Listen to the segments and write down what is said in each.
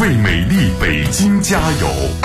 为美丽北京加油！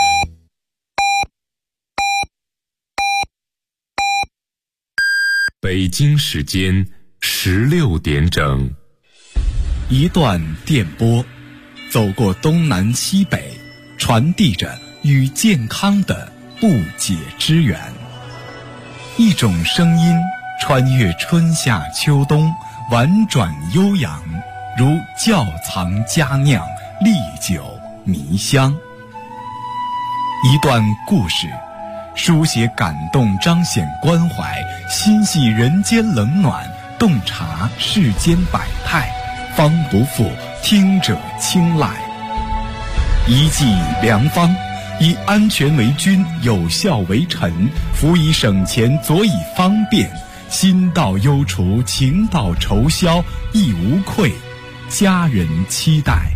北京时间16点整， 一段电波，走过东南西北，传递着与健康的不解之缘。一种声音穿越春夏秋冬，婉转悠扬，如窖藏佳酿，历久弥香。一段故事，书写感动，彰显关怀，心系人间冷暖，洞察世间百态，方不负听者青睐。一剂良方，以安全为君，有效为臣，辅以省钱，佐以方便，心到忧除，情到愁消，亦无愧，家人期待。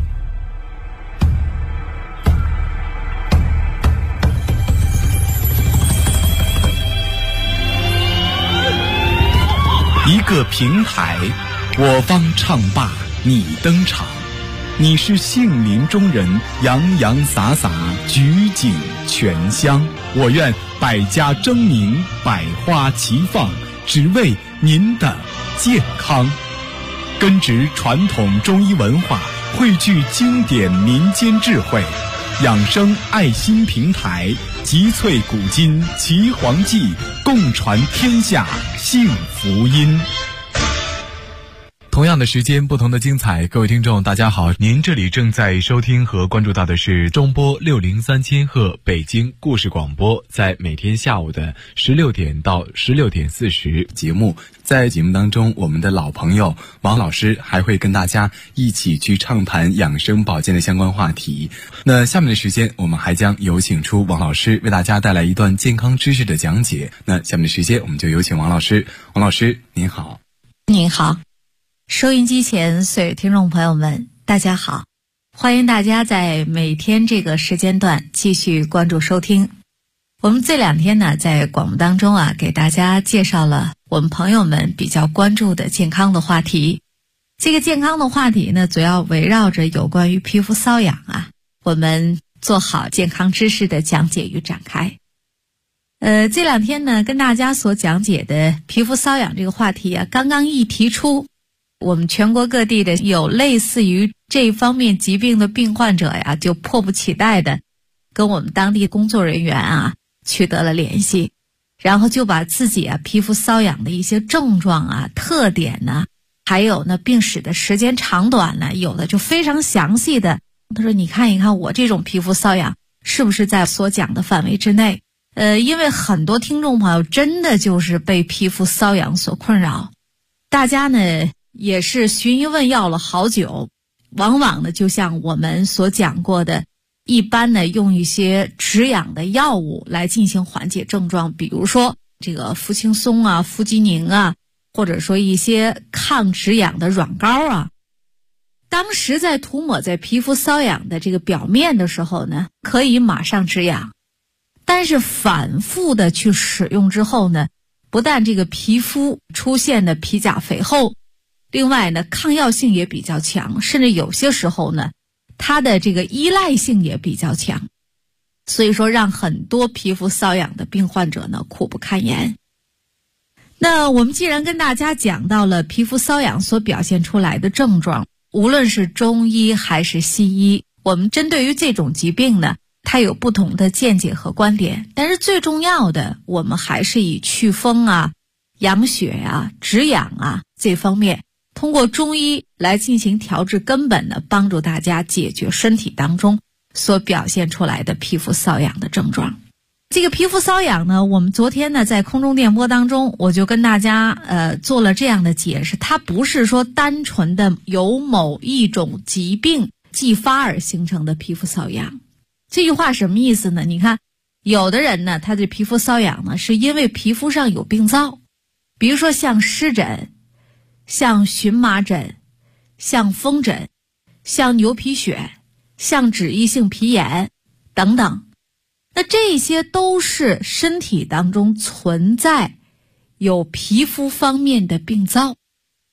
一个平台，我方唱罢你登场，你是杏林中人，洋洋洒洒，举景全香。我愿百家争鸣，百花齐放，只为您的健康。根植传统中医文化，汇聚经典民间智慧，养生爱心平台，集萃古今岐黄记，共传天下幸福音。同样的时间，不同的精彩。各位听众大家好，您这里正在收听和关注到的是中波603千赫北京故事广播，在每天下午的16点到16点40节目。在节目当中，我们的老朋友王老师还会跟大家一起去畅谈养生保健的相关话题。那下面的时间，我们还将有请出王老师为大家带来一段健康知识的讲解。那下面的时间，我们就有请王老师。王老师您好。 您好，收音机前所有听众朋友们大家好，欢迎大家在每天这个时间段继续关注收听。我们这两天呢，在广播当中给大家介绍了我们朋友们比较关注的健康的话题。这个健康的话题呢，主要围绕着有关于皮肤瘙痒我们做好健康知识的讲解与展开。这两天呢，跟大家所讲解的皮肤瘙痒这个话题刚刚一提出，我们全国各地的有类似于这方面疾病的病患者就迫不及待的跟我们当地工作人员取得了联系，然后就把自己皮肤瘙痒的一些症状特点还有呢病史的时间长短有的就非常详细的，他说你看一看我这种皮肤瘙痒是不是在所讲的范围之内。因为很多听众朋友真的就是被皮肤瘙痒所困扰，大家呢也是寻医问药了好久，往往呢就像我们所讲过的，一般呢用一些止痒的药物来进行缓解症状，比如说这个氟轻松氟基宁或者说一些抗止痒的软膏当时在涂抹在皮肤瘙痒的这个表面的时候呢，可以马上止痒，但是反复的去使用之后呢，不但这个皮肤出现的皮甲肥厚，另外呢抗药性也比较强，甚至有些时候呢它的这个依赖性也比较强，所以说让很多皮肤瘙痒的病患者呢苦不堪言。那我们既然跟大家讲到了皮肤瘙痒所表现出来的症状，无论是中医还是西医，我们针对于这种疾病呢，它有不同的见解和观点，但是最重要的，我们还是以祛风养血止痒这方面，通过中医来进行调治根本的，帮助大家解决身体当中所表现出来的皮肤瘙痒的症状。这个皮肤瘙痒呢，我们昨天呢在空中电波当中，我就跟大家做了这样的解释，它不是说单纯的由某一种疾病继发而形成的皮肤瘙痒。这句话什么意思呢？你看有的人呢，他的皮肤瘙痒呢是因为皮肤上有病灶，比如说像湿疹、像荨麻疹、像风疹、像牛皮癣、像脂溢性皮炎等等，那这些都是身体当中存在有皮肤方面的病灶。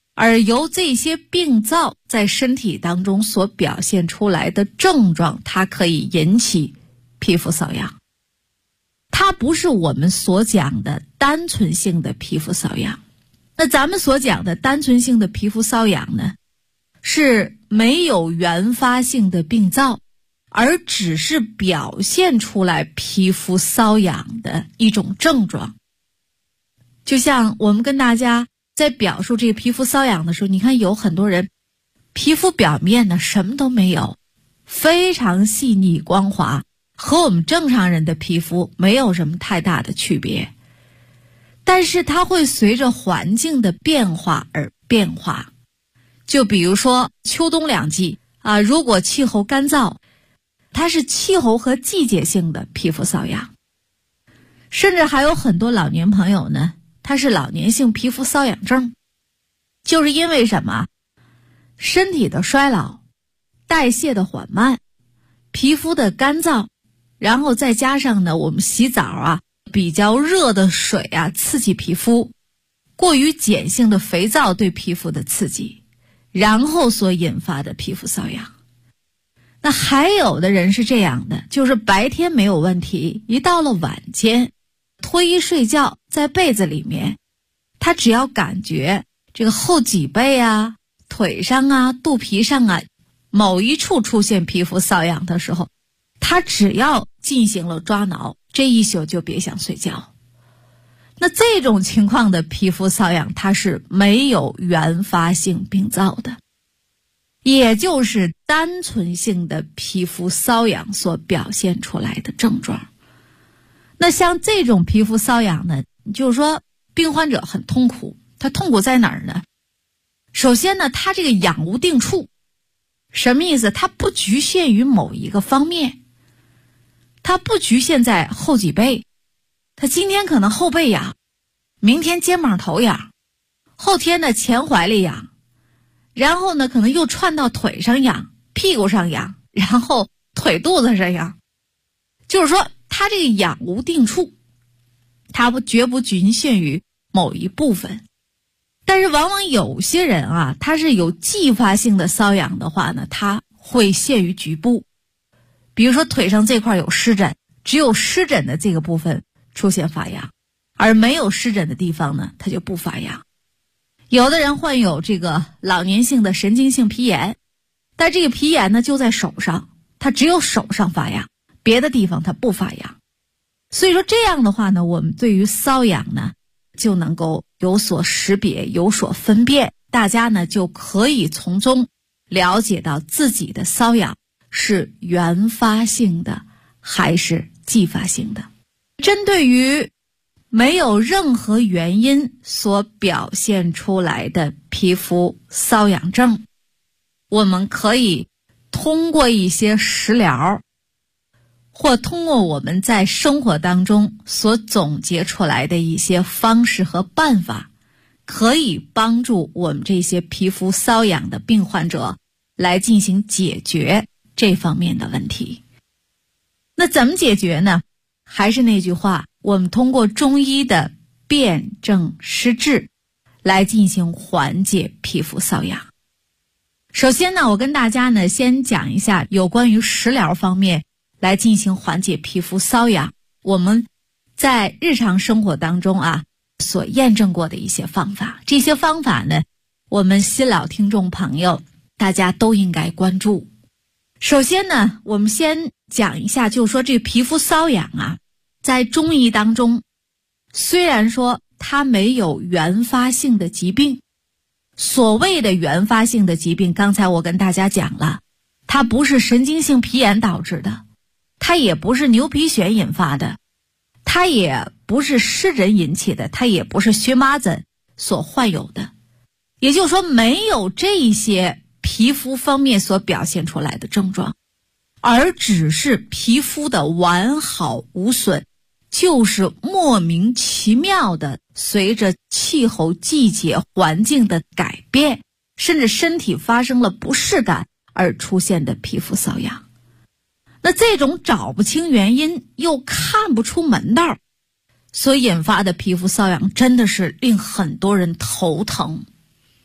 而由这些病灶在身体当中所表现出来的症状，它可以引起皮肤瘙痒。它不是我们所讲的单纯性的皮肤瘙痒。那咱们所讲的单纯性的皮肤瘙痒呢，是没有原发性的病灶，而只是表现出来皮肤瘙痒的一种症状。就像我们跟大家在表述这个皮肤瘙痒的时候，你看有很多人皮肤表面呢什么都没有，非常细腻光滑，和我们正常人的皮肤没有什么太大的区别，但是它会随着环境的变化而变化。就比如说秋冬两季啊，如果气候干燥，它是气候和季节性的皮肤瘙痒。甚至还有很多老年朋友呢，他是老年性皮肤瘙痒症，就是因为什么？身体的衰老，代谢的缓慢，皮肤的干燥，然后再加上呢，我们洗澡啊，比较热的水啊刺激皮肤，过于碱性的肥皂对皮肤的刺激，然后所引发的皮肤瘙痒。那还有的人是这样的，就是白天没有问题，一到了晚间脱衣睡觉，在被子里面，他只要感觉这个后脊背啊、腿上啊、肚皮上啊某一处出现皮肤瘙痒的时候，他只要进行了抓挠，这一宿就别想睡觉。那这种情况的皮肤瘙痒，它是没有原发性病灶的，也就是单纯性的皮肤瘙痒所表现出来的症状。那像这种皮肤瘙痒呢，就是说病患者很痛苦，他痛苦在哪儿呢？首先呢，他这个痒无定处，什么意思？它不局限于某一个方面，它不局限在后脊背，他今天可能后背痒，明天肩膀头痒，后天呢前怀里痒，然后呢可能又窜到腿上痒，屁股上痒，然后腿肚子上痒。就是说它这个痒无定处，它绝不局限于某一部分。但是往往有些人啊，他是有继发性的瘙痒的话呢，它会限于局部。比如说腿上这块有湿疹，只有湿疹的这个部分出现发痒，而没有湿疹的地方呢，它就不发痒。有的人患有这个老年性的神经性皮炎，但这个皮炎呢就在手上，它只有手上发痒，别的地方它不发痒。所以说这样的话呢，我们对于瘙痒呢就能够有所识别，有所分辨，大家呢就可以从中了解到自己的瘙痒是原发性的还是继发性的。针对于没有任何原因所表现出来的皮肤瘙痒症，我们可以通过一些食疗，或通过我们在生活当中所总结出来的一些方式和办法，可以帮助我们这些皮肤瘙痒的病患者来进行解决这方面的问题。那怎么解决呢？还是那句话，我们通过中医的辨证施治来进行缓解皮肤瘙痒。首先呢，我跟大家呢先讲一下有关于食疗方面来进行缓解皮肤瘙痒，我们在日常生活当中啊所验证过的一些方法。这些方法呢，我们新老听众朋友大家都应该关注。首先呢，我们先讲一下，就是说这个皮肤瘙痒啊，在中医当中，虽然说它没有原发性的疾病，所谓的原发性的疾病，刚才我跟大家讲了，它不是神经性皮炎导致的，它也不是牛皮癣引发的，它也不是湿疹引起的，它也不是荨麻疹所患有的。也就是说，没有这些皮肤方面所表现出来的症状，而只是皮肤的完好无损，就是莫名其妙的随着气候、季节、环境的改变，甚至身体发生了不适感而出现的皮肤瘙痒。那这种找不清原因又看不出门道所引发的皮肤瘙痒，真的是令很多人头疼。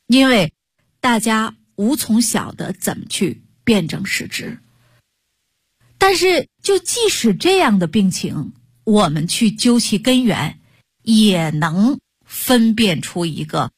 因为大家无从晓得怎么去辨证施治。但是就即使这样的病情，我们去究其根源，也能分辨出一个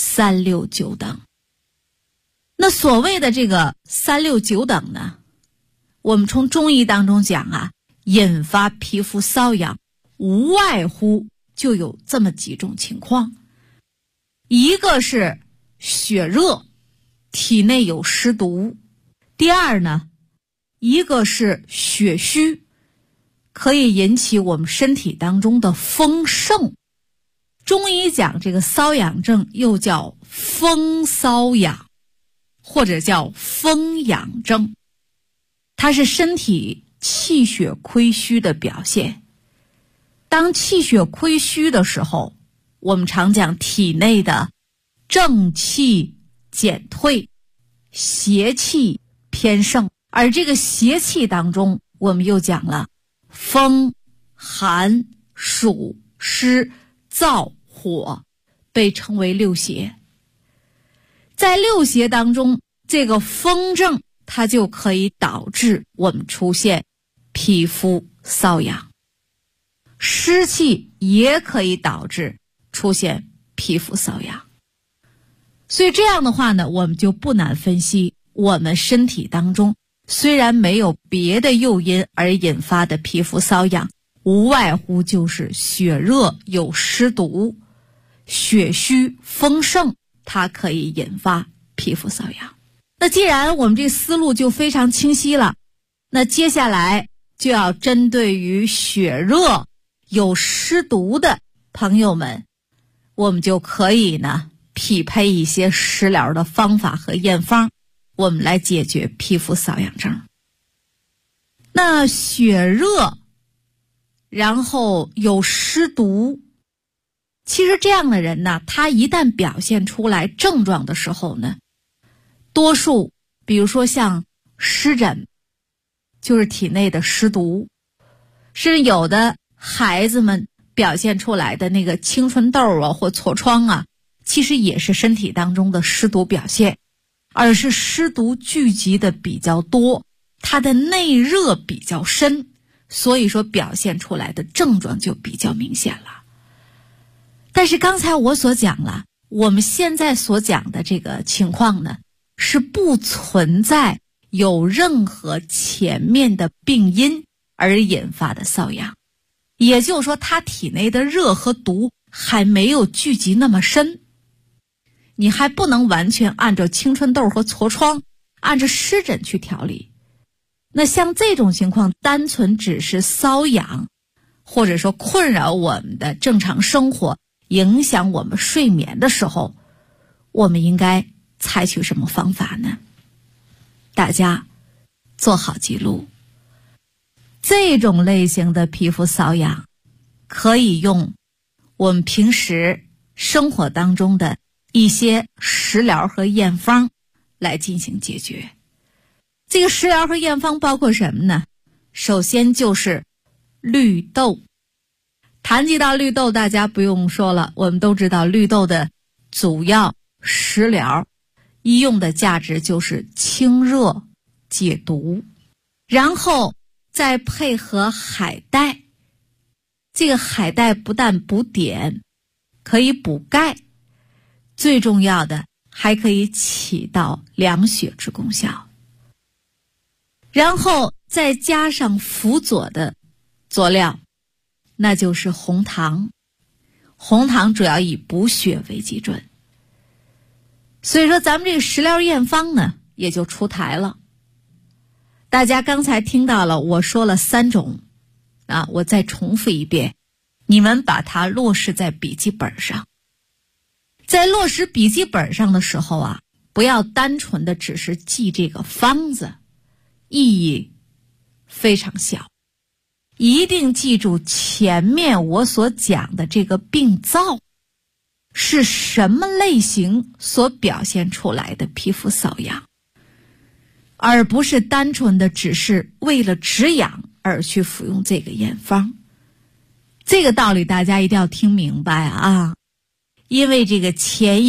3、6、9等。那所谓的这个3、6、9等呢，我们从中医当中讲啊，引发皮肤瘙痒无外乎就有这么几种情况。一个是血热，体内有湿毒；第二呢，一个是血虚，可以引起我们身体当中的风盛。中医讲这个瘙痒症又叫风瘙痒，或者叫风痒症，它是身体气血亏虚的表现。当气血亏虚的时候，我们常讲体内的正气减退，邪气偏盛。而这个邪气当中，我们又讲了风、寒、暑、湿、燥、火，被称为六邪。在六邪当中，这个风症它就可以导致我们出现皮肤瘙痒，湿气也可以导致出现皮肤瘙痒。所以这样的话呢，我们就不难分析，我们身体当中虽然没有别的诱因而引发的皮肤瘙痒，无外乎就是血热有湿毒，血虚风盛，它可以引发皮肤瘙痒。那既然我们这思路就非常清晰了，那接下来就要针对于血热有湿毒的朋友们，我们就可以呢匹配一些食疗的方法和验方，我们来解决皮肤瘙痒症。那血热然后有湿毒，其实这样的人呢，他一旦表现出来症状的时候呢，多数比如说像湿疹，就是体内的湿毒，是有的孩子们表现出来的那个青春痘啊或痤疮啊，其实也是身体当中的湿毒表现，而是湿毒聚集的比较多，它的内热比较深，所以说表现出来的症状就比较明显了。但是刚才我所讲了，我们现在所讲的这个情况呢，是不存在有任何前面的病因而引发的瘙痒，也就是说他体内的热和毒还没有聚集那么深，你还不能完全按照青春痘和痤疮按照湿疹去调理。那像这种情况单纯只是瘙痒，或者说困扰我们的正常生活，影响我们睡眠的时候，我们应该采取什么方法呢？大家做好记录。这种类型的皮肤瘙痒可以用我们平时生活当中的一些食疗和验方来进行解决。这个食疗和验方包括什么呢？首先就是绿豆。谈及到绿豆，大家不用说了，我们都知道绿豆的主要食疗医用的价值就是清热解毒，然后再配合海带。这个海带不但补碘，可以补钙，最重要的还可以起到凉血之功效。然后再加上辅佐的佐料，那就是红糖。红糖主要以补血为基准，所以说咱们这个食疗验方呢也就出台了。大家刚才听到了我说了3种啊，我再重复一遍，你们把它落实在笔记本上。在落实笔记本上的时候啊，不要单纯的只是记这个方子，意义非常小，一定记住前面我所讲的这个病灶是什么类型所表现出来的皮肤瘙痒，而不是单纯的只是为了止痒而去服用这个验方。这个道理大家一定要听明白啊，因为这个前因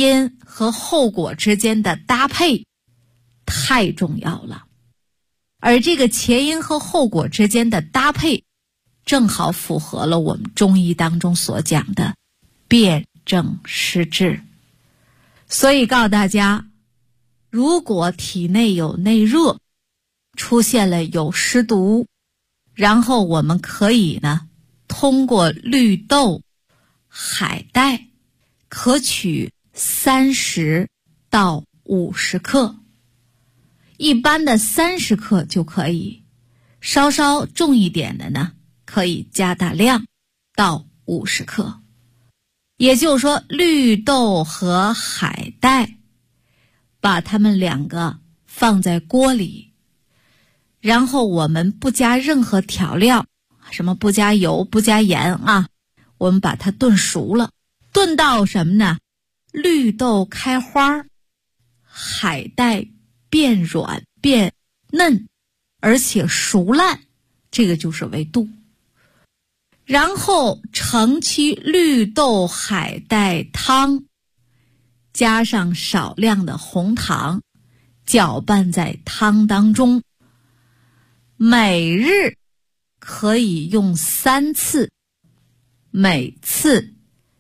和后果之间的搭配太重要了，而这个前因和后果之间的搭配正好符合了我们中医当中所讲的辨证施治。所以告诉大家，如果体内有内热，出现了有湿毒，然后我们可以呢通过绿豆、海带可取30到50克，一般的30克就可以，稍稍重一点的呢可以加大量到50克。也就是说，绿豆和海带把它们两个放在锅里，然后我们不加任何调料，什么不加油不加盐啊，我们把它炖熟了，炖到什么呢？绿豆开花，海带变软变嫩，而且熟烂，这个就是为度。然后盛其绿豆海带汤，加上少量的红糖，搅拌在汤当中，每日可以用3次，每次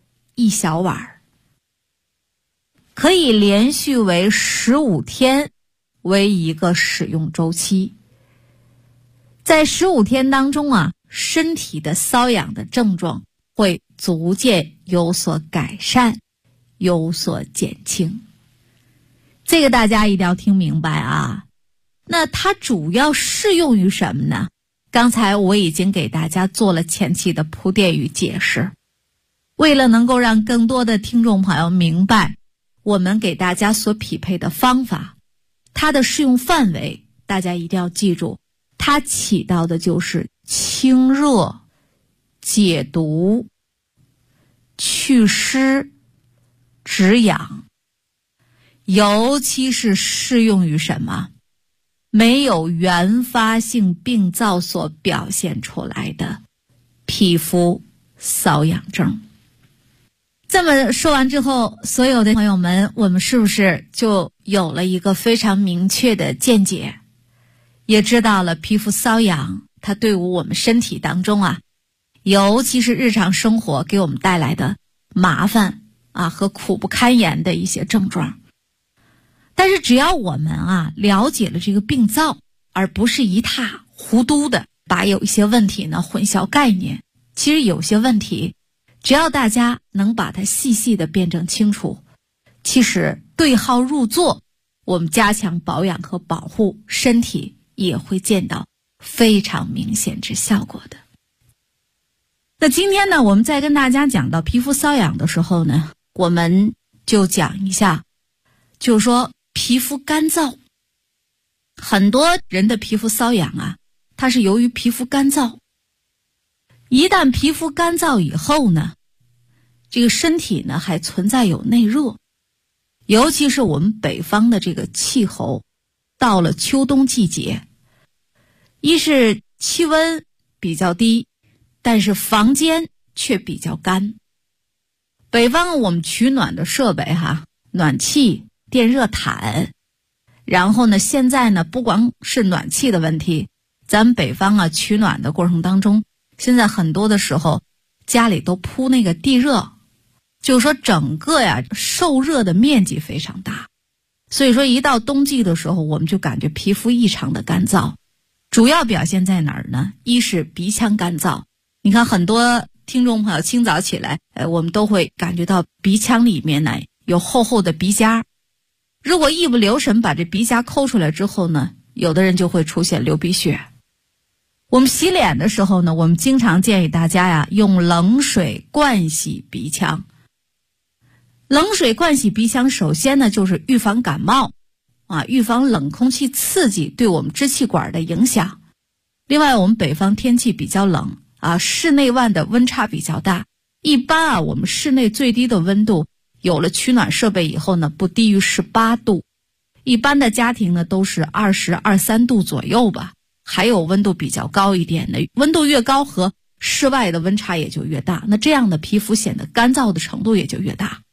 1小碗，可以连续为15天为一个使用周期。在15天当中啊，身体的瘙痒的症状会逐渐有所改善，有所减轻。这个大家一定要听明白啊。那它主要适用于什么呢？刚才我已经给大家做了前期的铺垫与解释。为了能够让更多的听众朋友明白我们给大家所匹配的方法，它的适用范围大家一定要记住，它起到的就是清热、解毒、祛湿、止痒，尤其是适用于什么？没有原发性病灶所表现出来的皮肤瘙痒症。这么说完之后，所有的朋友们，我们是不是就有了一个非常明确的见解，也知道了皮肤瘙痒它对于我们身体当中啊，尤其是日常生活给我们带来的麻烦啊和苦不堪言的一些症状。但是只要我们啊了解了这个病灶，而不是一塌糊涂的把有一些问题呢混淆概念，其实有些问题只要大家能把它细细的辩证清楚，其实对号入座，我们加强保养和保护身体也会见到非常明显之效果的。那今天呢，我们在跟大家讲到皮肤瘙痒的时候呢，我们就讲一下，就是说皮肤干燥。很多人的皮肤瘙痒啊，它是由于皮肤干燥。一旦皮肤干燥以后呢，这个身体呢还存在有内热，尤其是我们北方的这个气候，到了秋冬季节，一是气温比较低，但是房间却比较干。北方我们取暖的设备暖气、电热毯，然后呢现在呢不光是暖气的问题，咱们北方啊取暖的过程当中，现在很多的时候家里都铺那个地热，就是说整个受热的面积非常大。所以说一到冬季的时候，我们就感觉皮肤异常的干燥。主要表现在哪儿呢？一是鼻腔干燥，你看很多听众朋友清早起来我们都会感觉到鼻腔里面呢有厚厚的鼻痂，如果一不留神把这鼻痂抠出来之后呢，有的人就会出现流鼻血。我们洗脸的时候呢，我们经常建议大家用冷水灌洗鼻腔。冷水灌洗鼻腔，首先呢就是预防感冒预防冷空气刺激对我们支气管的影响。另外我们北方天气比较冷室内外的温差比较大，一般我们室内最低的温度有了取暖设备以后呢，不低于18度，一般的家庭呢都是20、23度左右吧，还有温度比较高一点的，温度越高和室外的温差也就越大，那这样的皮肤显得干燥的程度也就越大。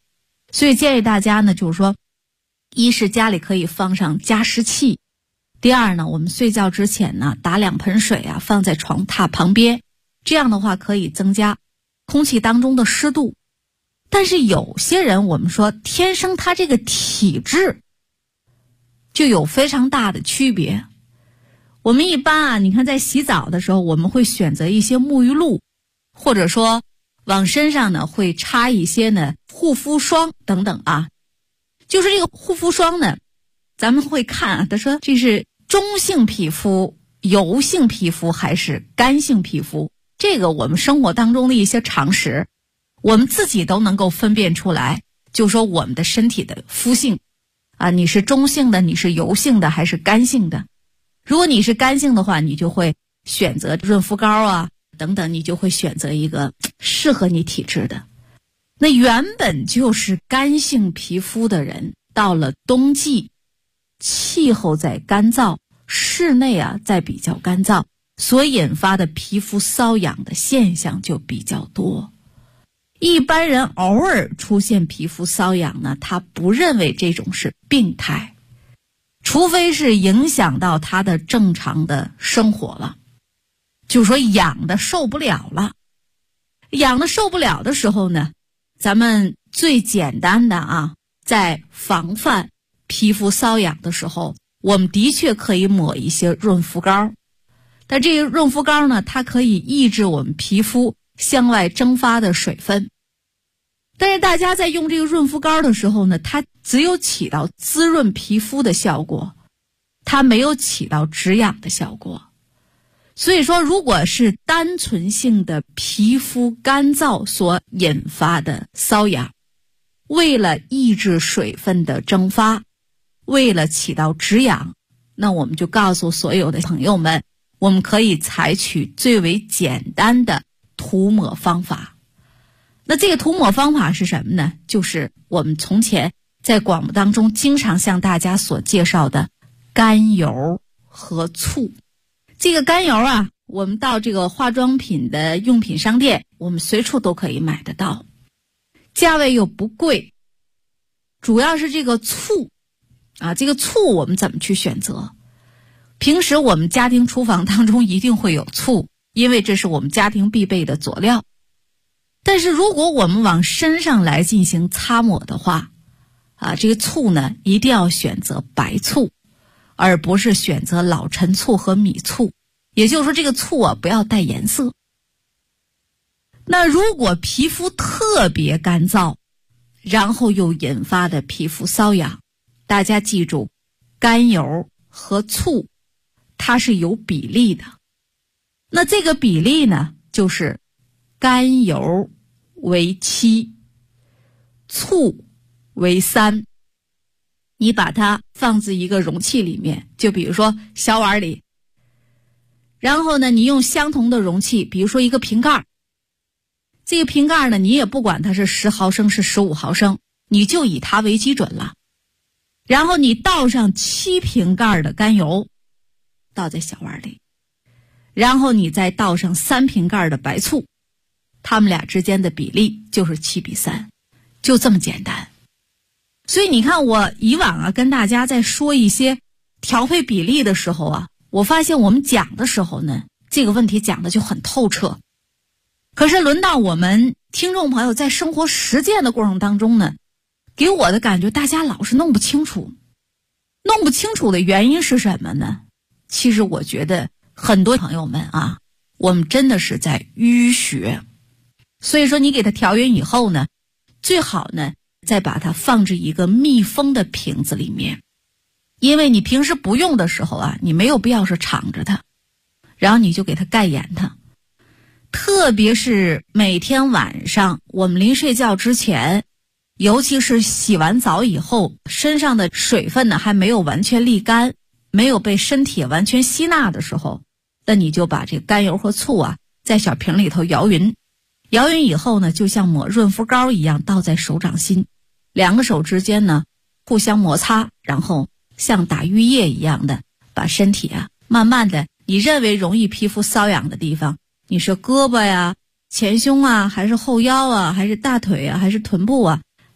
所以建议大家呢，就是说，一是家里可以放上加湿器，第二呢，我们睡觉之前呢，打2盆水啊，放在床榻旁边，这样的话可以增加空气当中的湿度。但是有些人，我们说天生他这个体质就有非常大的区别。我们一般啊，你看在洗澡的时候，我们会选择一些沐浴露，或者说往身上呢会擦一些呢护肤霜等等啊。就是这个护肤霜呢，咱们会看啊，他说这是中性皮肤、油性皮肤还是干性皮肤，这个我们生活当中的一些常识，我们自己都能够分辨出来，就说我们的身体的肤性啊，你是中性的，你是油性的还是干性的。如果你是干性的话，你就会选择润肤膏啊等等，你就会选择一个适合你体质的。那原本就是干性皮肤的人，到了冬季，气候在干燥，室内啊在比较干燥，所引发的皮肤瘙痒的现象就比较多。一般人偶尔出现皮肤瘙痒呢，他不认为这种是病态，除非是影响到他的正常的生活了，就是说痒的受不了了。痒的受不了的时候呢，咱们最简单的啊，在防范皮肤瘙痒的时候，我们的确可以抹一些润肤膏。但这个润肤膏呢，它可以抑制我们皮肤向外蒸发的水分。但是大家在用这个润肤膏的时候呢，它只有起到滋润皮肤的效果，它没有起到止痒的效果。所以说，如果是单纯性的皮肤干燥所引发的瘙痒，为了抑制水分的蒸发，为了起到止痒，那我们就告诉所有的朋友们，我们可以采取最为简单的涂抹方法。那这个涂抹方法是什么呢？就是我们从前在广播当中经常向大家所介绍的甘油和醋。这个甘油啊，我们到这个化妆品的用品商店，我们随处都可以买得到，价位又不贵。主要是这个醋啊，这个醋我们怎么去选择？平时我们家庭厨房当中一定会有醋，因为这是我们家庭必备的佐料。但是如果我们往身上来进行擦抹的话啊，这个醋呢一定要选择白醋，而不是选择老陈醋和米醋。也就是说，这个醋啊不要带颜色。那如果皮肤特别干燥，然后又引发的皮肤瘙痒，大家记住，甘油和醋它是有比例的。那这个比例呢，就是甘油为7，醋为3。你把它放进一个容器里面，就比如说小碗里，然后呢，你用相同的容器，比如说一个瓶盖，这个瓶盖呢，你也不管它是10毫升是15毫升，你就以它为基准了。然后你倒上7瓶盖的甘油，倒在小碗里，然后你再倒上3瓶盖的白醋，它们俩之间的比例就是7:3，就这么简单。所以你看，我以往啊跟大家在说一些调配比例的时候啊，我发现我们讲的时候呢，这个问题讲的就很透彻。可是轮到我们听众朋友在生活实践的过程当中呢，给我的感觉大家老是弄不清楚。弄不清楚的原因是什么呢？其实我觉得很多朋友们啊，我们真的是在淤血。所以说你给它调匀以后呢，最好呢再把它放置一个密封的瓶子里面。因为你平时不用的时候啊，你没有必要是敞着它，然后你就给它盖严它。特别是每天晚上我们临睡觉之前，尤其是洗完澡以后，身上的水分呢还没有完全沥干，没有被身体完全吸纳的时候，那你就把这个甘油和醋啊在小瓶里头摇匀。摇匀以后呢，就像抹润肤膏一样，倒在手掌心，2个手之间呢互相摩擦，然后像打浴液一样的把身体啊慢慢的，你认为容易皮肤瘙痒的地方，你是胳膊呀、前胸啊，还是后腰啊，还是大腿啊，还是臀部啊，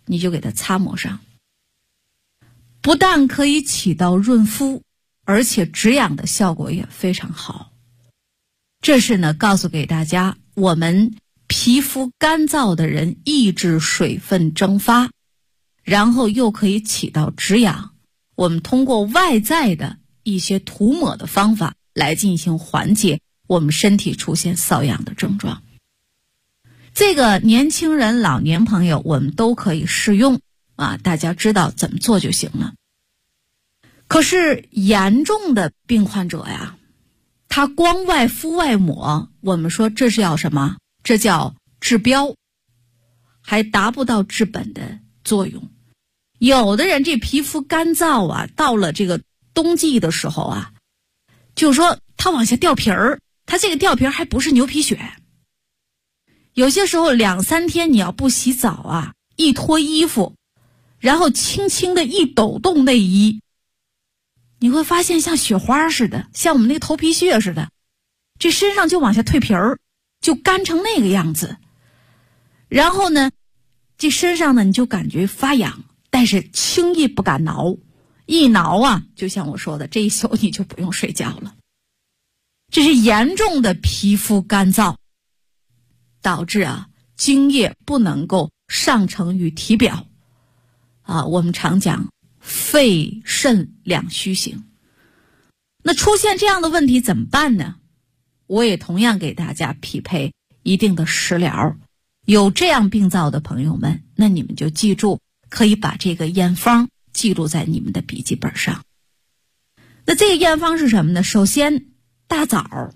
你就给它擦抹上，不但可以起到润肤，而且止痒的效果也非常好。这是呢，告诉给大家，我们皮肤干燥的人抑制水分蒸发，然后又可以起到止痒。我们通过外在的一些涂抹的方法来进行缓解我们身体出现瘙痒的症状。这个年轻人、老年朋友我们都可以适用啊，大家知道怎么做就行了。可是严重的病患者呀，他光外敷外抹，我们说这是要什么？这叫治标，还达不到治本的作用。有的人这皮肤干燥啊，到了这个冬季的时候啊，就是说他往下掉皮儿，他这个掉皮儿还不是牛皮癣。有些时候2-3天你要不洗澡啊，一脱衣服，然后轻轻的一抖动内衣，你会发现像雪花似的，像我们那个头皮屑似的，这身上就往下蜕皮儿，就干成那个样子。然后呢，这身上呢你就感觉发痒，但是轻易不敢挠，一挠啊，就像我说的，这一宿你就不用睡觉了。这是严重的皮肤干燥，导致啊精液不能够上承于体表啊，我们常讲肺肾两虚型。那出现这样的问题怎么办呢？我也同样给大家匹配一定的食疗。有这样病灶的朋友们，那你们就记住，可以把这个验方记录在你们的笔记本上。那这个验方是什么呢？首先大枣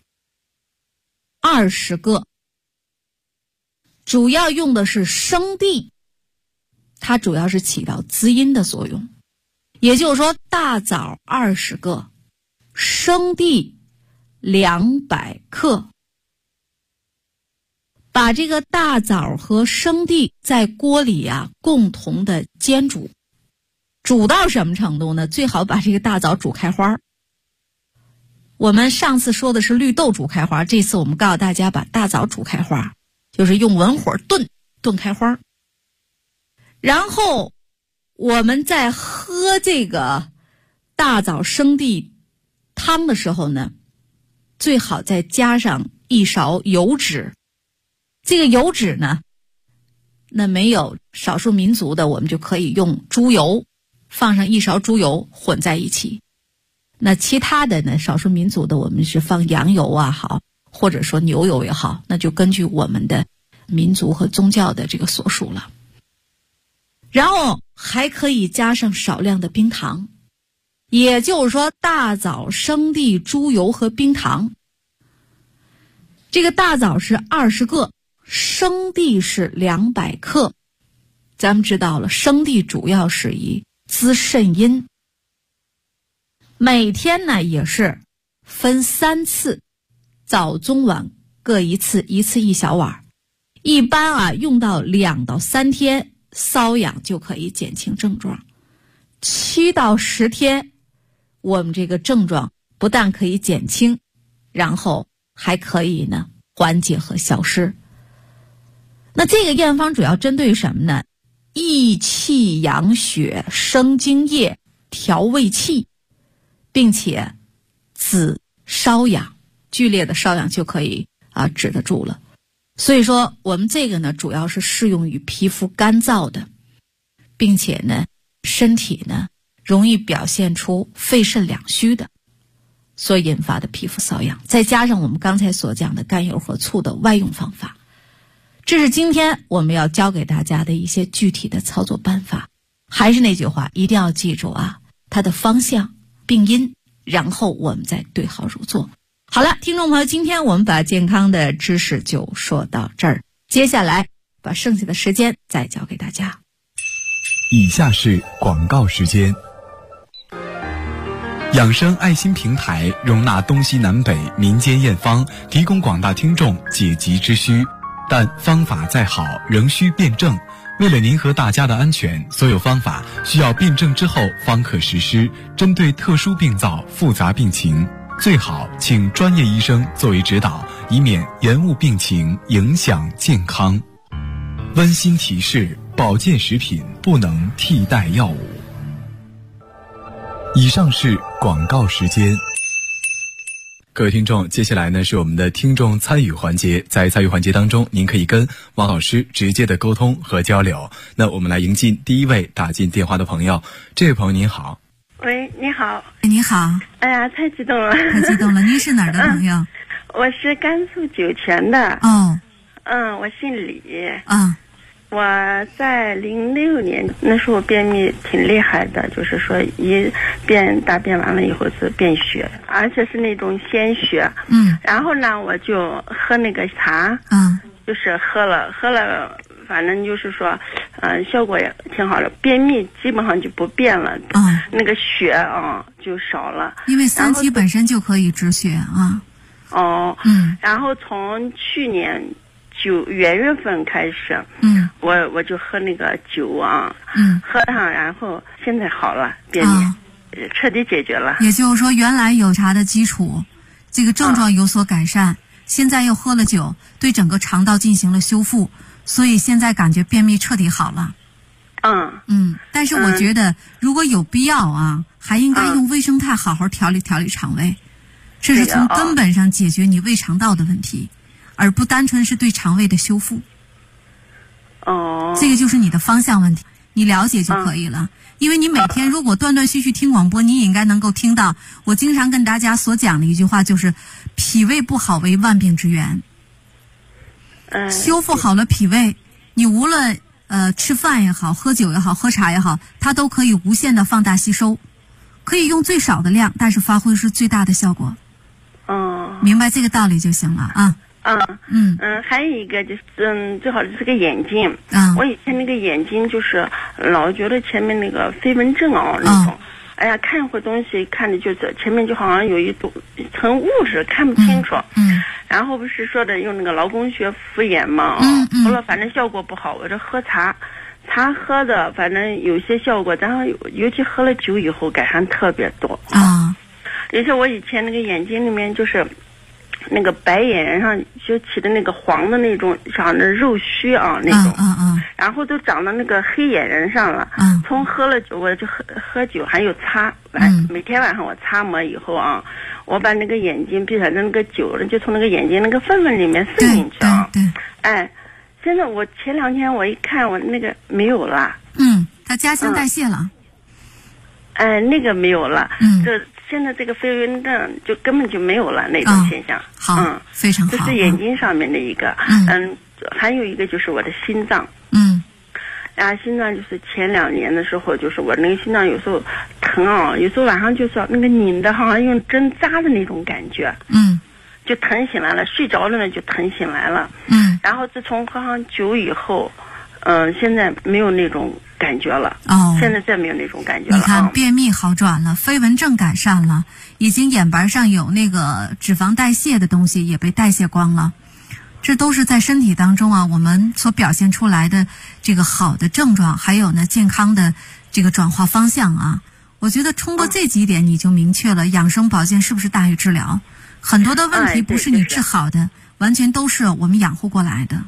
20个，主要用的是生地，它主要是起到滋阴的作用。也就是说，大枣20个，生地200克。把这个大枣和生地在锅里啊共同的煎煮，煮到什么程度呢？最好把这个大枣煮开花。我们上次说的是绿豆煮开花，这次我们告诉大家把大枣煮开花，就是用文火炖开花。然后我们在喝这个大枣生地汤的时候呢，最好再加上1勺油脂。这个油脂呢，那没有少数民族的，我们就可以用猪油，放上1勺猪油混在一起。那其他的呢，少数民族的我们是放羊油啊好，或者说牛油也好，那就根据我们的民族和宗教的这个所属了。然后还可以加上少量的冰糖，也就是说大枣、生地、猪油和冰糖。这个大枣是20个，生地是200克。咱们知道了，生地主要是以滋肾阴。每天呢也是分3次，早中晚各1次，1次1小碗。一般啊用到2到3天，瘙痒就可以减轻症状。7到10天，我们这个症状不但可以减轻，然后还可以呢缓解和消失。那这个验方主要针对什么呢？益气养血，生津液，调胃气，并且止瘙痒，剧烈的瘙痒就可以止得住了。所以说我们这个呢主要是适用于皮肤干燥的，并且呢身体呢容易表现出肺肾两虚的所引发的皮肤瘙痒，再加上我们刚才所讲的甘油和醋的外用方法。这是今天我们要教给大家的一些具体的操作办法。还是那句话，一定要记住啊，它的方向、病因，然后我们再对号入座。好了，听众朋友，今天我们把健康的知识就说到这儿，接下来把剩下的时间再交给大家。 以下是广告时间。养生爱心平台容纳东西南北民间验方，提供广大听众解急之需。但方法再好，仍需辩证。为了您和大家的安全，所有方法需要辩证之后方可实施。针对特殊病灶、复杂病情，最好请专业医生作为指导，以免延误病情，影响健康。温馨提示： 保健食品不能替代药物。以上是广告时间。各位听众，接下来呢是我们的听众参与环节，在参与环节当中，您可以跟王老师直接的沟通和交流。那我们来迎进第一位打进电话的朋友。这位朋友您好。 喂，你好。 你好。 哎呀，太激动了！ 太激动了！您是哪儿的朋友？ 我是甘肃酒泉的。 哦。 我姓李。我在06年那时候便秘挺厉害的，就是说大便完了以后是便血，而且是那种鲜血。然后呢，我就喝那个茶。就是喝了，反正就是说，效果也挺好的，便秘基本上就不变了。那个血就少了。因为3七本身就可以止血啊。然后从去年元月份开始，我就喝那个酒喝上，然后现在好了，便秘彻底解决了。也就是说，原来有茶的基础，这个症状有所改善，现在又喝了酒，对整个肠道进行了修复，所以现在感觉便秘彻底好了。但是我觉得如果有必要还应该用维生肽好好调理调理肠胃，这是从根本上解决你胃肠道的问题，而不单纯是对肠胃的修复。这个就是你的方向问题，你了解就可以了。因为你每天如果断断续续听广播，你也应该能够听到我经常跟大家所讲的一句话，就是脾胃不好为万病之源。修复好了脾胃，你无论吃饭也好，喝酒也好，喝茶也好，它都可以无限的放大吸收，可以用最少的量，但是发挥是最大的效果。明白这个道理就行了啊。还有一个就是最好的是个眼睛。我以前那个眼睛就是老觉得前面那个飞蚊症那种，哎呀，看一会儿东西看着就是前面就好像有一层雾似的，看不清楚。然后不是说的用那个劳宫穴敷眼嘛，后来反正效果不好，我这喝茶喝的反正有些效果，然后尤其喝了酒以后改善特别多。而且我以前那个眼睛里面就是那个白眼上就起的那个黄的那种长的肉须那种，然后都长到那个黑眼仁上了。从喝了酒，我就喝酒还有擦每天晚上我擦膜以后我把那个眼睛闭上，那个酒就从那个眼睛那个缝缝里面渗进去现在我前2天我一看我那个没有了。它加强代谢了。那个没有了。现在这个飞蚊症就根本就没有了那种现象。好，非常好。这是眼睛上面的一个。还有一个就是我的心脏。心脏就是前2年的时候，就是我那个心脏有时候疼有时候晚上就是那个拧的好像用针扎的那种感觉。就疼醒来了，睡着了呢就疼醒来了。然后自从喝上酒以后，现在没有那种感觉了。现在再没有那种感觉了。你看，便秘好转了，飞蚊症改善了，已经眼白上有那个脂肪代谢的东西也被代谢光了。这都是在身体当中我们所表现出来的这个好的症状，还有呢健康的这个转化方向我觉得通过这几点你就明确了养生保健是不是大于治疗。很多的问题不是你治好的，完全都是我们养护过来的。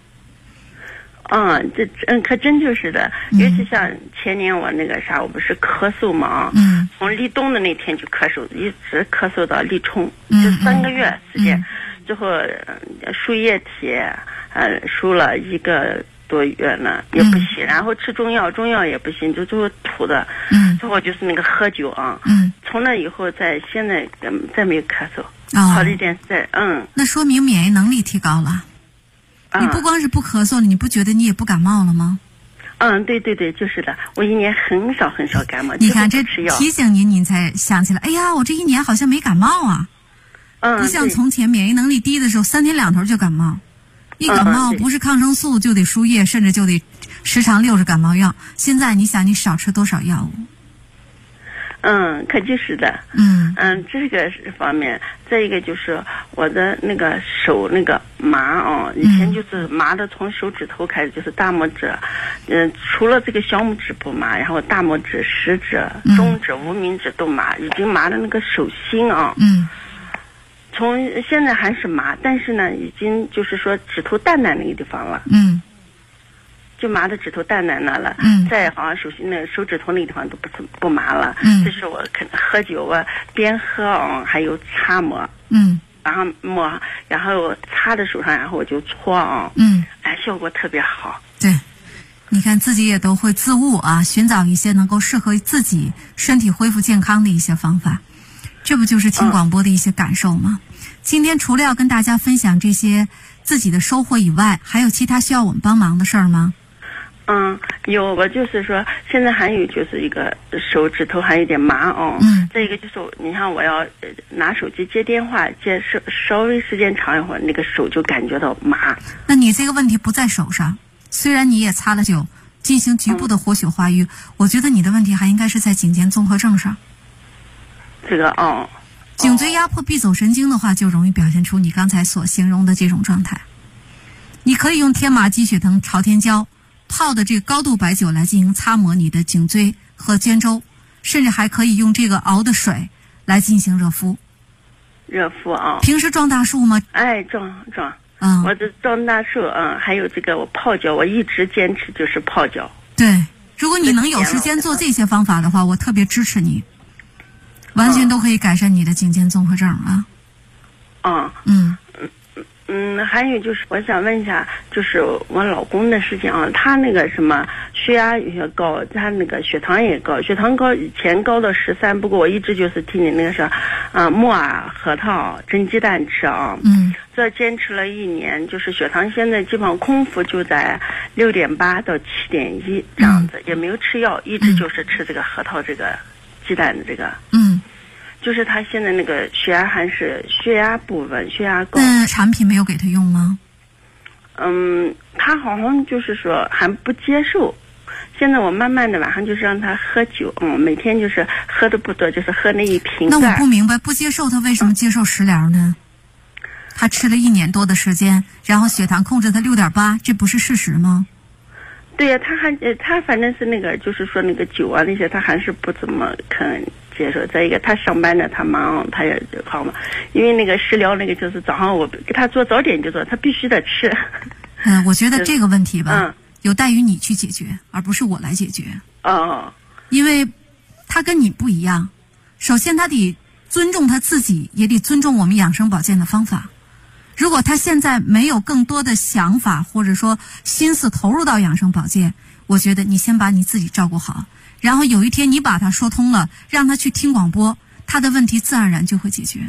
可真就是的。尤其像前年我那个啥，我不是咳嗽嘛从立冬的那天就咳嗽，一直咳嗽到立春，就3个月时间。最后输液体输了1个多月呢也不行，然后吃中药也不行，就最后吐的。最后就是那个喝酒从那以后现在再没有咳嗽。好了一点那说明免疫能力提高了。你不光是不咳嗽了，你不觉得你也不感冒了吗？对，就是的，我1年很少感冒。你看这提醒您才想起来，哎呀，我这1年好像没感冒不像从前免疫能力低的时候3天2头就感冒，一感冒不是抗生素就得输液，甚至就得时常溜着感冒药。现在你想你少吃多少药物？可就是的。这个方面，再一个就是我的那个手那个麻以前就是麻的，从手指头开始就是大拇指，除了这个小拇指不麻，然后大拇指、食指、中指、无名指都麻，已经麻的那个手心从现在还是麻，但是呢，已经就是说指头蛋蛋那个地方了。 就麻的指头淡在那了，再好像手指头那个地方都不麻了，这是我可能喝酒我边喝还有擦抹，然后抹，然后我擦在手上，然后我就搓效果特别好。 对，你看自己也都会自悟啊，寻找一些能够适合自己身体恢复健康的一些方法，这不就是听广播的一些感受吗？今天除了要跟大家分享这些自己的收获以外，还有其他需要我们帮忙的事儿吗？ 有，我就是说现在还有就是一个手指头还有点麻再一个就是你看我要拿手机接电话稍微时间长一会儿，那个手就感觉到麻。 那你这个问题不在手上，虽然你也擦了酒进行局部的活血化瘀，我觉得你的问题还应该是在颈肩综合症上。 这个颈椎压迫臂走神经的话，就容易表现出你刚才所形容的这种状态。你可以用天麻鸡血藤朝天椒泡的这个高度白酒来进行擦抹你的颈椎和肩周，甚至还可以用这个熬的水来进行热敷。 热敷平时撞大树吗？ 哎，撞。我这撞大树还有这个我泡脚，我一直坚持就是泡脚。 对，如果你能有时间做这些方法的话，我特别支持你，完全都可以改善你的颈肩综合症啊。 还有就是我想问一下，就是我老公的事情他那个什么血压也高，他那个血糖也高，血糖高以前高到13，不过我一直就是听你那个是木耳、核桃、蒸鸡蛋吃这坚持了1年，就是血糖现在基本上空腹就在6.8到7.1这样子，也没有吃药，一直就是吃这个核桃这个鸡蛋的这个就是他现在那个血压还是血压不稳，血压高。 产品没有给他用吗？ 他好像就是说还不接受。现在我慢慢的晚上就是让他喝酒，每天就是喝的不多，就是喝那一瓶盖。 那我不明白，不接受他为什么接受食疗呢？他吃了1年多的时间，然后血糖控制他6.8，这不是事实吗？ 对呀，他反正是那个就是说那个酒那些他还是不怎么肯接受。再一个他上班呢，他忙，他也好嘛，因为那个食疗那个就是早上我给他做早点就做，他必须得吃。 我觉得这个问题吧，有待于你去解决，而不是我来解决。因为他跟你不一样，首先他得尊重他自己，也得尊重我们养生保健的方法。如果他现在没有更多的想法或者说心思投入到养生保健，我觉得你先把你自己照顾好，然后有一天你把他说通了，让他去听广播，他的问题自然而然就会解决。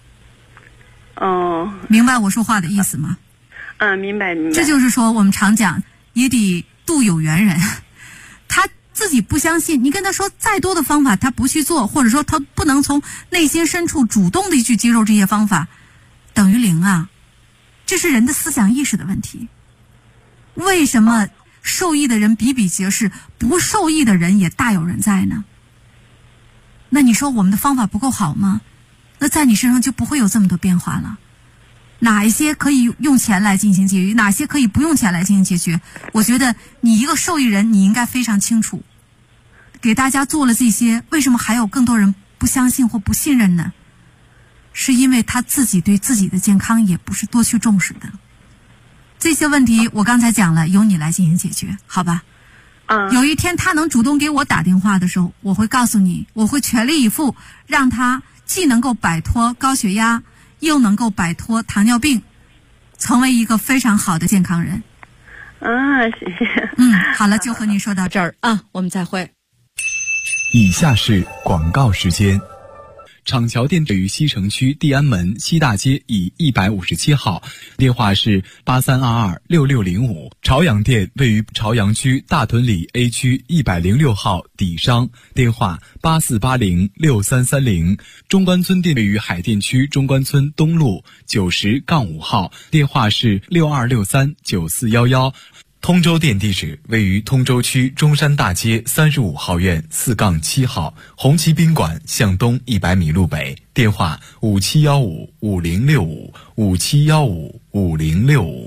明白我说话的意思吗？ 明白。 这就是说我们常讲也得度有缘人，他自己不相信，你跟他说再多的方法他不去做，或者说他不能从内心深处主动的去接受这些方法，等于零啊。这是人的思想意识的问题。为什么受益的人比比皆是，不受益的人也大有人在呢？那你说我们的方法不够好吗？那在你身上就不会有这么多变化了。哪一些可以用钱来进行解决，哪些可以不用钱来进行解决，我觉得你一个受益人你应该非常清楚。给大家做了这些，为什么还有更多人不相信或不信任呢？是因为他自己对自己的健康也不是多去重视的。这些问题我刚才讲了，由你来进行解决，好吧？有一天他能主动给我打电话的时候，我会告诉你，我会全力以赴让他既能够摆脱高血压，又能够摆脱糖尿病，成为一个非常好的健康人。 谢谢。 好了，就和你说到这儿啊，我们再会。 以下是广告时间。厂桥店位于西城区地安门西大街以157号，电话是83226605。朝阳店位于朝阳区大屯里 A 区106号底商，电话84806330。中关村店位于海淀区中关村东路90-5号，电话是62639411。通州店地址位于通州区中山大街35号院4-7号，红旗宾馆向东100米路北，电话57155065，57155065。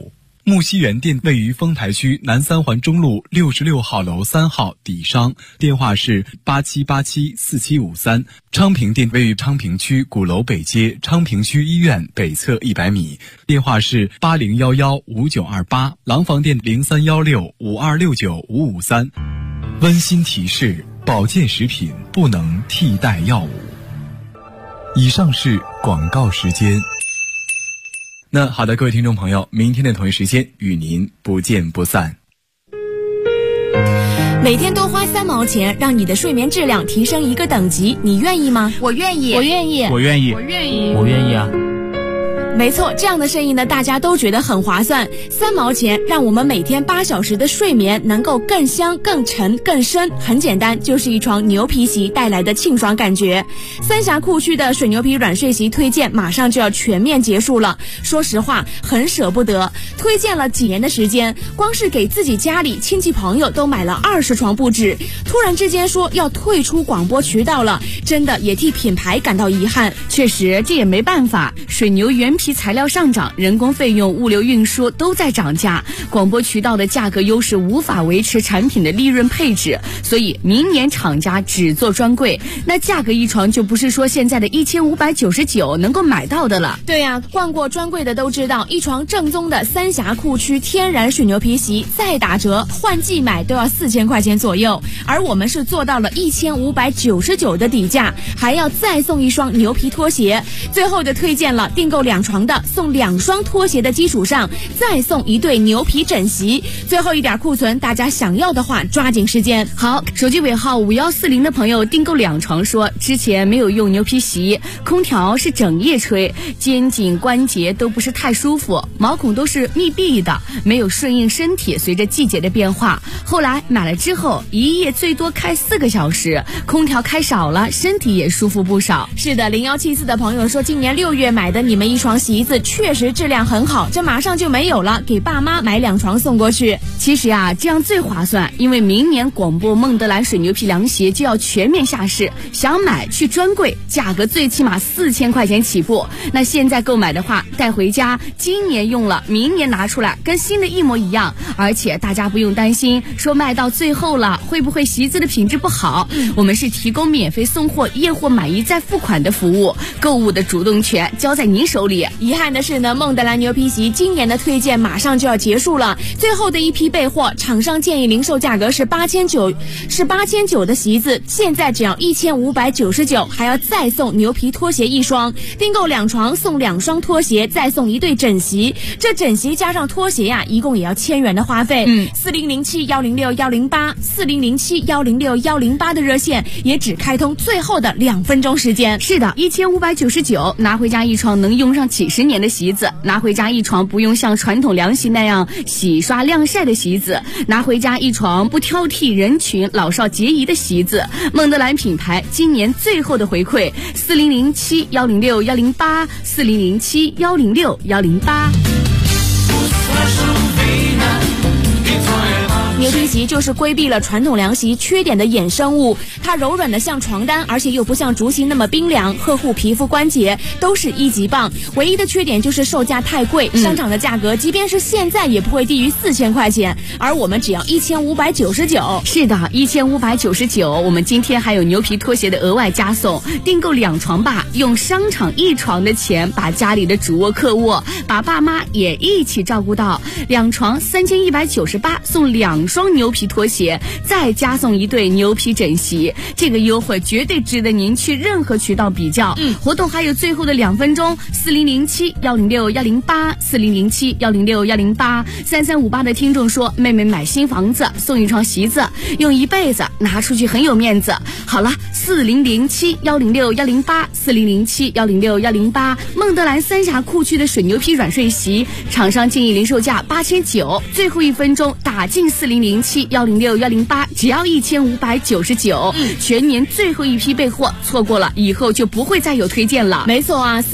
木樨园店位于丰台区南三环中路66号楼3号底商，电话是87874753。昌平店位于昌平区鼓楼北街昌平区医院北侧100米，电话是80115928。廊坊店031652695553。温馨提示：保健食品不能替代药物。以上是广告时间。那好的，各位听众朋友，明天的同一时间与您不见不散。 每天多花3毛钱，让你的睡眠质量提升一个等级，你愿意吗？ 我愿意， 我愿意， 我愿意， 我愿意， 我愿意啊！ 没错，这样的生意呢，大家都觉得很划算。3毛钱让我们每天8小时的睡眠能够更香、更沉、更深。很简单，就是一床牛皮席带来的沁爽感觉。三峡库区的水牛皮软睡席推荐马上就要全面结束了，说实话很舍不得。推荐了几年的时间，光是给自己家里亲戚朋友都买了20床不止。突然之间说要退出广播渠道了，真的也替品牌感到遗憾。 确实，这也没办法，水牛原皮材料上涨，人工费用、物流运输都在涨价，广播渠道的价格优势无法维持产品的利润配置，所以明年厂家只做专柜，那价格一床就不是说现在的1599能够买到的了。 对呀，逛过专柜的都知道，一床正宗的三峡库区天然水牛皮席再打折，换季买都要4000块钱左右，而我们是做到了1599的底价，还要再送一双牛皮拖鞋。最后的推荐了，订购2床的送2双拖鞋的基础上，再送1对牛皮枕席。最后一点库存，大家想要的话抓紧时间。 好，手机尾号5140的朋友订购2床说，之前没有用牛皮席，空调是整夜吹，肩颈关节都不是太舒服，毛孔都是密闭的，没有顺应身体随着季节的变化。后来买了之后，一夜最多开4个小时，空调开少了，身体也舒服不少。 是的，0174的朋友说，今年6月买的你们一床席子确实质量很好，这马上就没有了，给爸妈买2床送过去。 其实啊，这样最划算，因为明年广播孟德兰水牛皮凉鞋就要全面下市，想买去专柜，价格最起码4000块钱起步。那现在购买的话，带回家，今年用了，明年拿出来，跟新的一模一样。而且大家不用担心说卖到最后了会不会席子的品质不好，我们是提供免费送货、验货满意再付款的服务，购物的主动权交在您手里。 遗憾的是呢，孟德兰牛皮席今年的推荐马上就要结束了，最后的一批备货，厂商建议零售价格是8900的席子，现在只要1599，还要再送牛皮拖鞋1双，订购2床送2双拖鞋，再送1对枕席，这枕席加上拖鞋呀，一共也要1000元的花费。4007106108，4007106108的热线也只开通最后的2分钟时间。 是的，1599拿回家一床能用上几10年的席子，拿回家一床不用像传统凉席那样洗刷晾晒的席子，拿回家一床不挑剔人群老少皆宜的席子。孟德兰品牌今年最后的回馈，4007106108，4007106108。 牛皮席就是规避了传统凉席缺点的衍生物，它柔软的像床单，而且又不像竹席那么冰凉，呵护皮肤关节，都是1级棒。唯一的缺点就是售价太贵，商场的价格即便是现在也不会低于4000块钱，而我们只要1599。 是的，1599，我们今天还有牛皮拖鞋的额外加送，订购2床吧，用商场1床的钱把家里的主卧、客卧，把爸妈也一起照顾到。2床3198，送2双牛皮拖鞋，再加送1对牛皮枕席，这个优惠绝对值得您去任何渠道比较。活动还有最后的2分钟，4007106108，4007106108，3358的听众说，妹妹买新房子送1床席子，用一辈子，拿出去很有面子。好了，4007106108，4007106108，孟德兰三峡库区的水牛皮软睡席，厂商建议零售价8900，最后1分钟打进4007106108，只要1599，全年最后一批备货，错过了以后就不会再有推荐了。 没错啊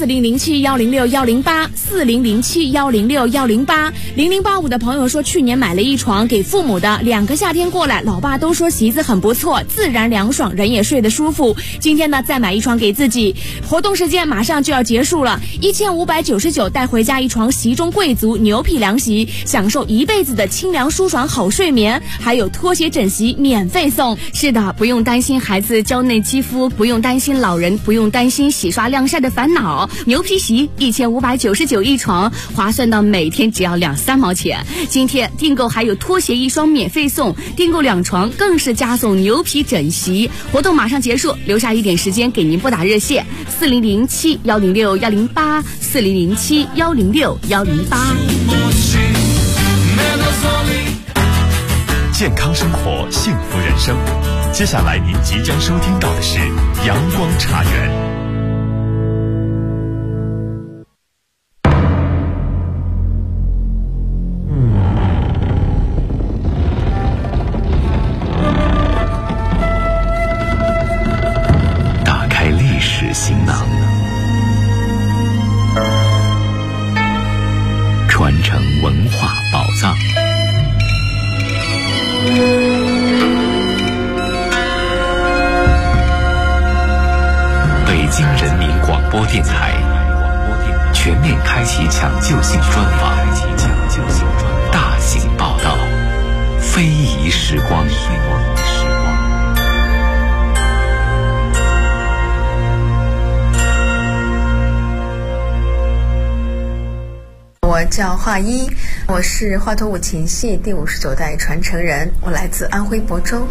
，4007106108，4007106108。0085的朋友说，去年买了1床给父母的，2个夏天过来，老爸都说席子很不错，自然凉爽，人也睡得舒舒服。今天呢，再买一床给自己。活动时间马上就要结束了，1599带回家一床席中贵族牛皮凉席，享受一辈子的清凉舒爽好睡眠，还有拖鞋枕席免费送。 是的，不用担心孩子娇嫩肌肤，不用担心老人，不用担心洗刷晾晒的烦恼。牛皮席1599一床，划算到每天只要2-3毛钱。今天订购还有拖鞋1双免费送，订购2床更是加送牛皮枕席。活动马上结束，留下一点时间给您拨打热线4007-106-108，4007-106-108。 健康生活，幸福人生。接下来您即将收听到的是阳光茶园。 打开历史行囊，传承文化宝藏。北京人民广播电台全面开启抢救性专访，大型报道，非遗时光。 我叫华一，我是华佗五禽戏第59代传承人，我来自安徽亳州。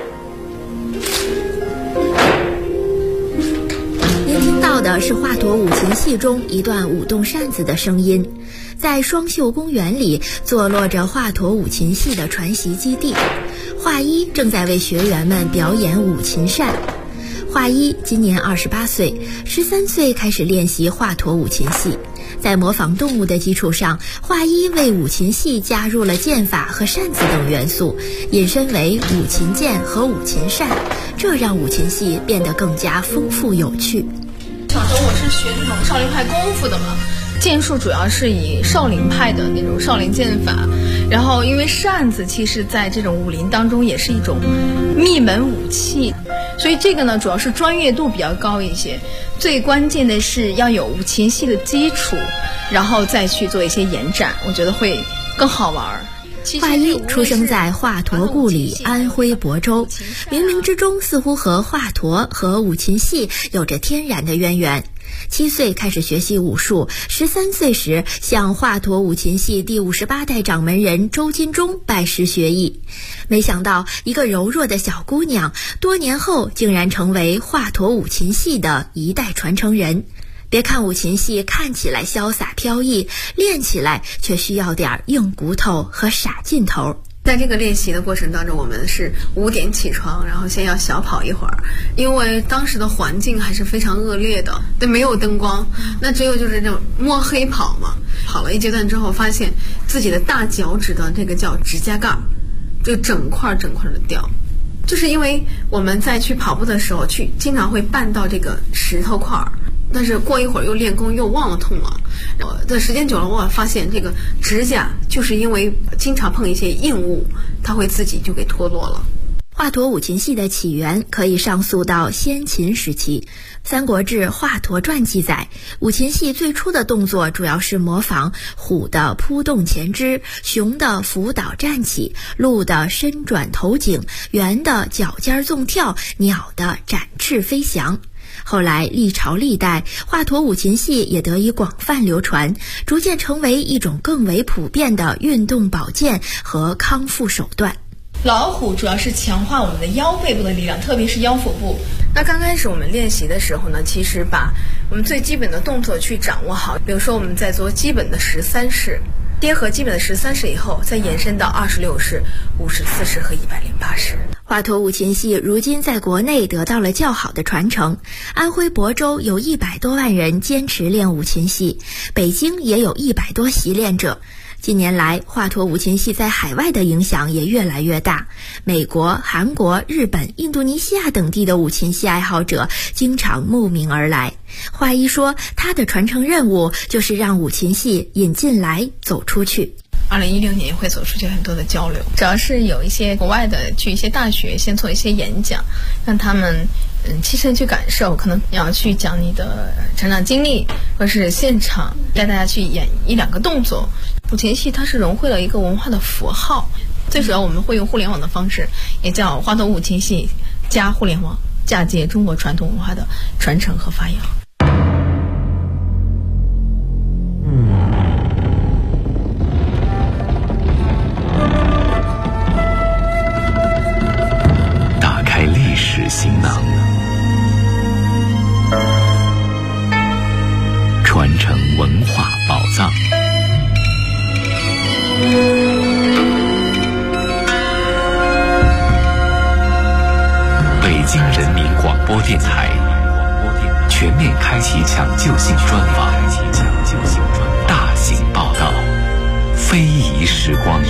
您听到的是华佗五禽戏中一段舞动扇子的声音。在双秀公园里坐落着华佗五禽戏的传习基地，华一正在为学员们表演五禽扇。华一今年28岁，13岁开始练习华佗五禽戏。在模仿动物的基础上，华一为五禽戏加入了剑法和扇子等元素，引申为五禽剑和五禽扇，这让五禽戏变得更加丰富有趣。 小时候我是学这种少林派功夫的嘛，剑术主要是以少林派的那种少林剑法，然后因为扇子其实在这种武林当中也是一种秘门武器，所以这个呢主要是专业度比较高一些，最关键的是要有五禽戏的基础，然后再去做一些延展，我觉得会更好玩。 华一出生在华佗故里安徽亳州，冥冥之中似乎和华佗和五禽戏有着天然的渊源。7岁开始学习武术，13岁时向华佗五禽戏第58代掌门人周金忠拜师学艺。没想到一个柔弱的小姑娘，多年后竟然成为华佗五禽戏的一代传承人。别看五禽戏看起来潇洒飘逸，练起来却需要点硬骨头和傻劲头。 在这个练习的过程当中，我们是5点起床，然后先要小跑一会儿，因为当时的环境还是非常恶劣的，对，没有灯光，那只有就是这种摸黑跑嘛。跑了一阶段之后，发现自己的大脚趾的这个叫指甲盖，就整块的掉。就是因为我们在去跑步的时候，经常会绊到这个石头块儿，但是过一会儿又练功又忘了痛了，然后的时间久了，我发现这个指甲就是因为经常碰一些硬物，它会自己就给脱落了。 华佗五禽戏的起源可以上溯到先秦时期，《三国志·华佗传》记载，五禽戏最初的动作主要是模仿虎的扑动前肢，熊的伏倒站起，鹿的伸转头颈，猿的脚尖纵跳，鸟的展翅飞翔。后来历朝历代，华佗五禽戏也得以广泛流传，逐渐成为一种更为普遍的运动保健和康复手段。 老虎主要是强化我们的腰背部的力量，特别是腰腹部。那刚开始我们练习的时候呢，其实把我们最基本的动作去掌握好，比如说我们在做基本的13式，结合基本的13式以后，再延伸到26式、54式和108式。 华佗五禽戏如今在国内得到了较好的传承，安徽亳州有100多万人坚持练五禽戏，北京也有100多习练者。近年来，华佗五禽戏在海外的影响也越来越大，美国、韩国、日本、印度尼西亚等地的五禽戏爱好者经常慕名而来。华一说，他的传承任务就是让五禽戏引进来走出去。 2016年会走出去很多的交流，主要是有一些国外的去一些大学先做一些演讲，让他们亲身去感受，可能要去讲你的成长经历，或是现场带大家去演1-2个动作。五禽戏它是融汇了一个文化的符号，最主要我们会用互联网的方式，也叫华佗五禽戏加互联网，嫁接中国传统文化的传承和发扬。 打开历史行囊，传承文化宝藏。北京人民广播电台全面开启抢救性专访，大型报道，非遗时光。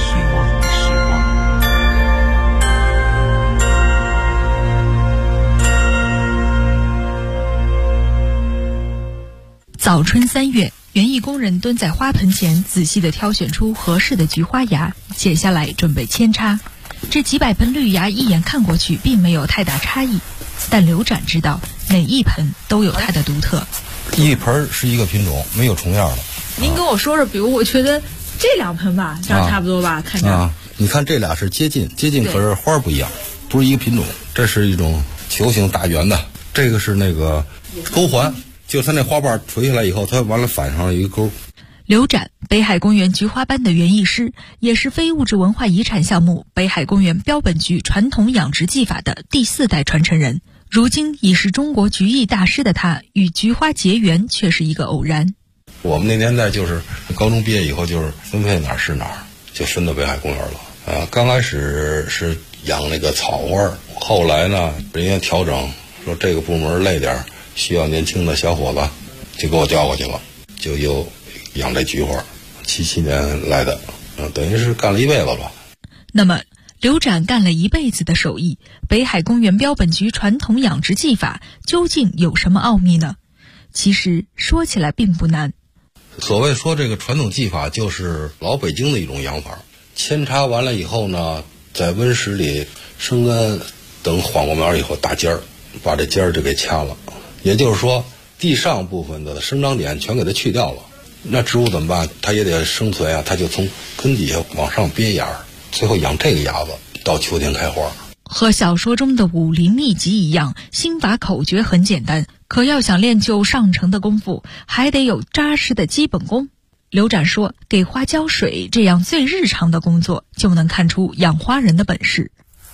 早春3月，园艺工人蹲在花盆前，仔细地挑选出合适的菊花芽，剪下来准备扦插。这几百盆绿芽一眼看过去并没有太大差异，但刘展知道每一盆都有它的独特。 一盆是一个品种，没有重样的。 您跟我说说，比如我觉得这2盆吧，这样差不多吧，看着。 你看这俩是接近，可是花不一样，不是一个品种。这是一种球形大圆的，这个是那个钩环，就它那花瓣垂下来以后，它完了反上了一个钩。 刘展，北海公园菊花班的园艺师，也是非物质文化遗产项目北海公园标本菊传统养殖技法的第4代传承人。如今已是中国菊艺大师的他，与菊花结缘却是一个偶然。 我们那年代就是高中毕业以后，就是分配哪儿是哪儿，就分到北海公园了。刚开始是养那个草花，后来呢，人家调整说这个部门累点，需要年轻的小伙子，就给我调过去了，就又养这菊花。77年来的，等于是干了一辈子吧。 那么刘展干了一辈子的手艺，北海公园标本菊传统养殖技法究竟有什么奥秘呢？其实说起来并不难。 所谓说这个传统技法，就是老北京的一种养法。扦插完了以后呢，在温室里生根，等缓过苗以后打尖儿，把这尖儿就给掐了。也就是说，地上部分的生长点全给它去掉了。那植物怎么办？它也得生存啊，它就从根底下往上憋芽，最后养这个芽子，到秋天开花。 和小说中的武林秘籍一样，心法口诀很简单，可要想练就上乘的功夫，还得有扎实的基本功。刘展说，给花浇水这样最日常的工作，就能看出养花人的本事。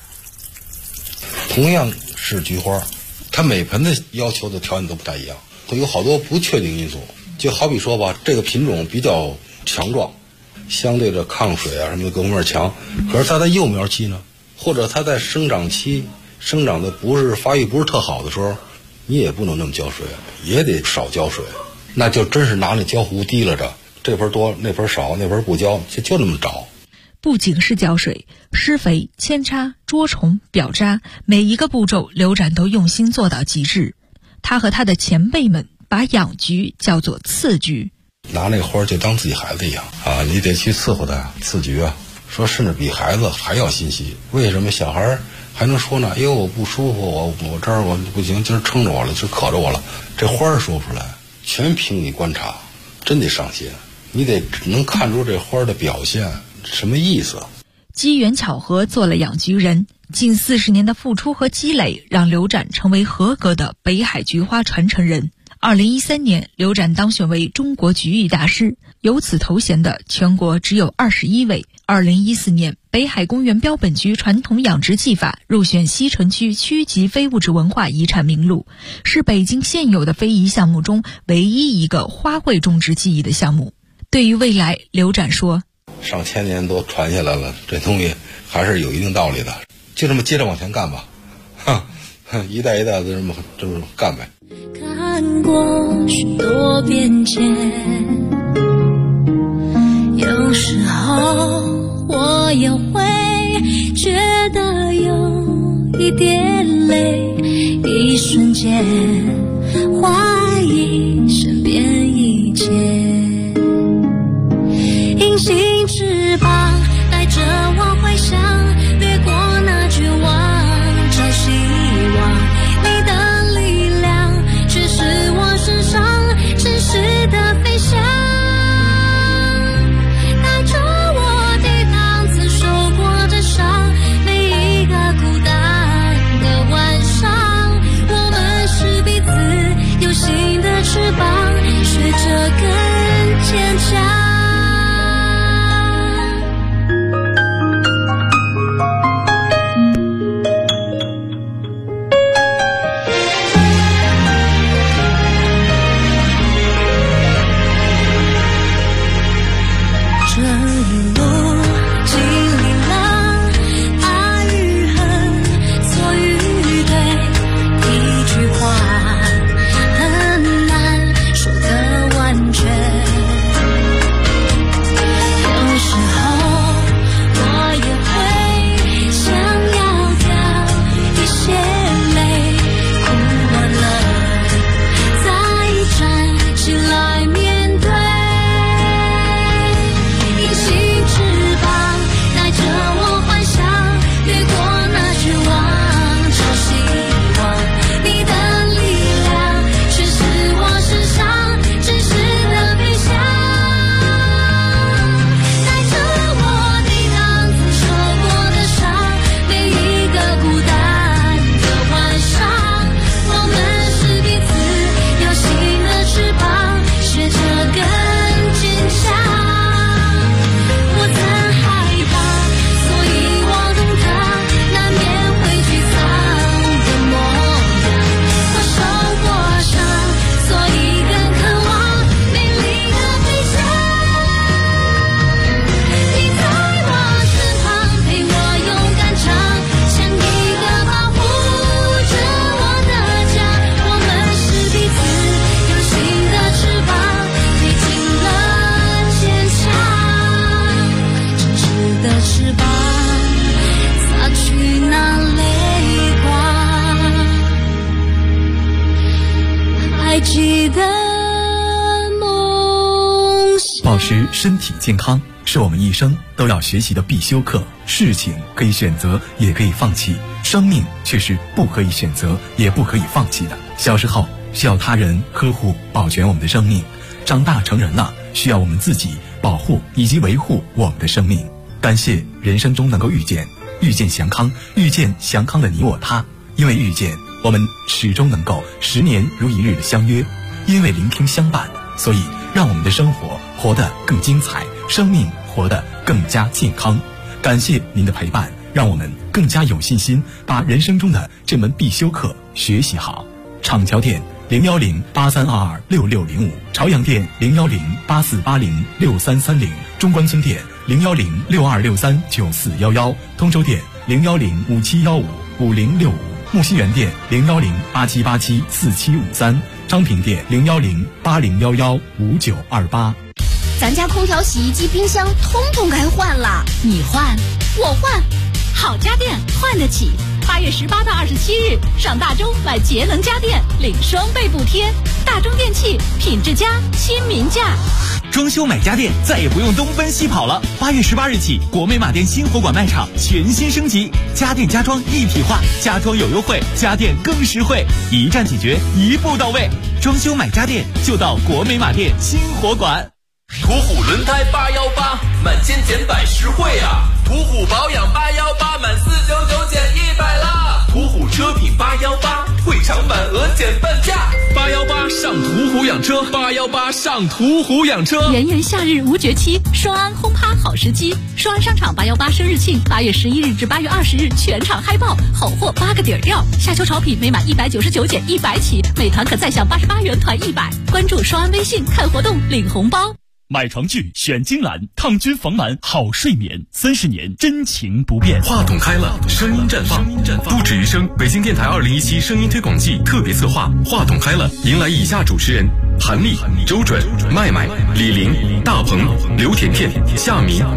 同样是菊花，它每盆的要求的条件都不太一样，会有好多不确定因素。就好比说吧，这个品种比较强壮，相对的抗水啊什么的各方面强，可是它在幼苗期呢，或者它在生长期生长的发育不是特好的时候，你也不能那么浇水，也得少浇水，那就真是拿那浇壶提了着，这盆多那盆少，那盆不浇，就那么找。 不仅是浇水，施肥、扦插、捉虫、表扎，每一个步骤刘展都用心做到极致。他和他的前辈们把养菊叫做刺菊， 拿那个花就当自己孩子一样啊，你得去伺候它，刺菊啊，说甚至比孩子还要心细。为什么小孩还能说呢？哎呦，我不舒服，我这儿我不行，今儿撑着我了，就渴着我了。这花儿说不出来，全凭你观察，真得上心，你得能看出这花的表现什么意思。 机缘巧合做了养菊人，近40年的付出和积累，让刘展成为合格的北海菊花传承人。2013年，刘展当选为中国菊艺大师，有此头衔的全国只有21位。2014年，北海公园标本菊传统养殖技法入选西城区区级非物质文化遗产名录，是北京现有的非遗项目中唯一一个花卉种植技艺的项目。对于未来，刘展说， 上千年都传下来了，这东西还是有一定道理的，就这么接着往前干吧，一代一代的这么干呗。 看过许多变迁，有时候我也会觉得有一点累，一瞬间怀疑身边一切，隐形翅膀带着我回想，越过那绝望，找希望，你的持身体健康是我们一生都要学习的必修课。事情可以选择，也可以放弃，生命却是不可以选择，也不可以放弃的。小时候需要他人呵护保全我们的生命，长大成人了，需要我们自己保护以及维护我们的生命。感谢人生中能够遇见祥康，遇见祥康的你我他。因为遇见，我们始终能够10年如一日的相约；因为聆听相伴，所以让我们的生活活得更精彩，生命活得更加健康。感谢您的陪伴，让我们更加有信心把人生中的这门必修课学习好。厂桥店01083226605，朝阳店01084806330，中关村店01062639411，通州店01057155065，木樨园店01087874753，昌平店01080115928。 咱家空调、洗衣机、冰箱通通该换了，你换，我换，好家电换得起。8月18到27日，上大中买节能家电，领双倍补贴。大中电器，品质佳，亲民价。 装修买家电再也不用东奔西跑了。8月18日起，国美马店新火馆卖场全新升级，家电家装一体化，家装有优惠，家电更实惠，一站解决，一步到位。装修买家电就到国美马店新火馆。 途虎轮胎818，满千减百实惠啊！途虎保养818，满499减100啦！途虎车品818，退场满额减半价。818上途虎养车，818上途虎养车。 炎炎夏日无绝期，双安轰趴好时机。双安商场818生日庆，8月11日至8月20日全场嗨爆，好货8个底儿掉。夏秋潮品每满199减100起，每团可再享88元团100。关注双安微信看活动领红包。 买床具选金兰，抗菌防螨好睡眠，30年真情不变。 话筒开了，声音绽放，不止于声。北京电台2017声音推广季特别策划，话筒开了，迎来以下主持人：韩丽、周准、麦麦、李玲、大鹏、刘甜甜、夏明。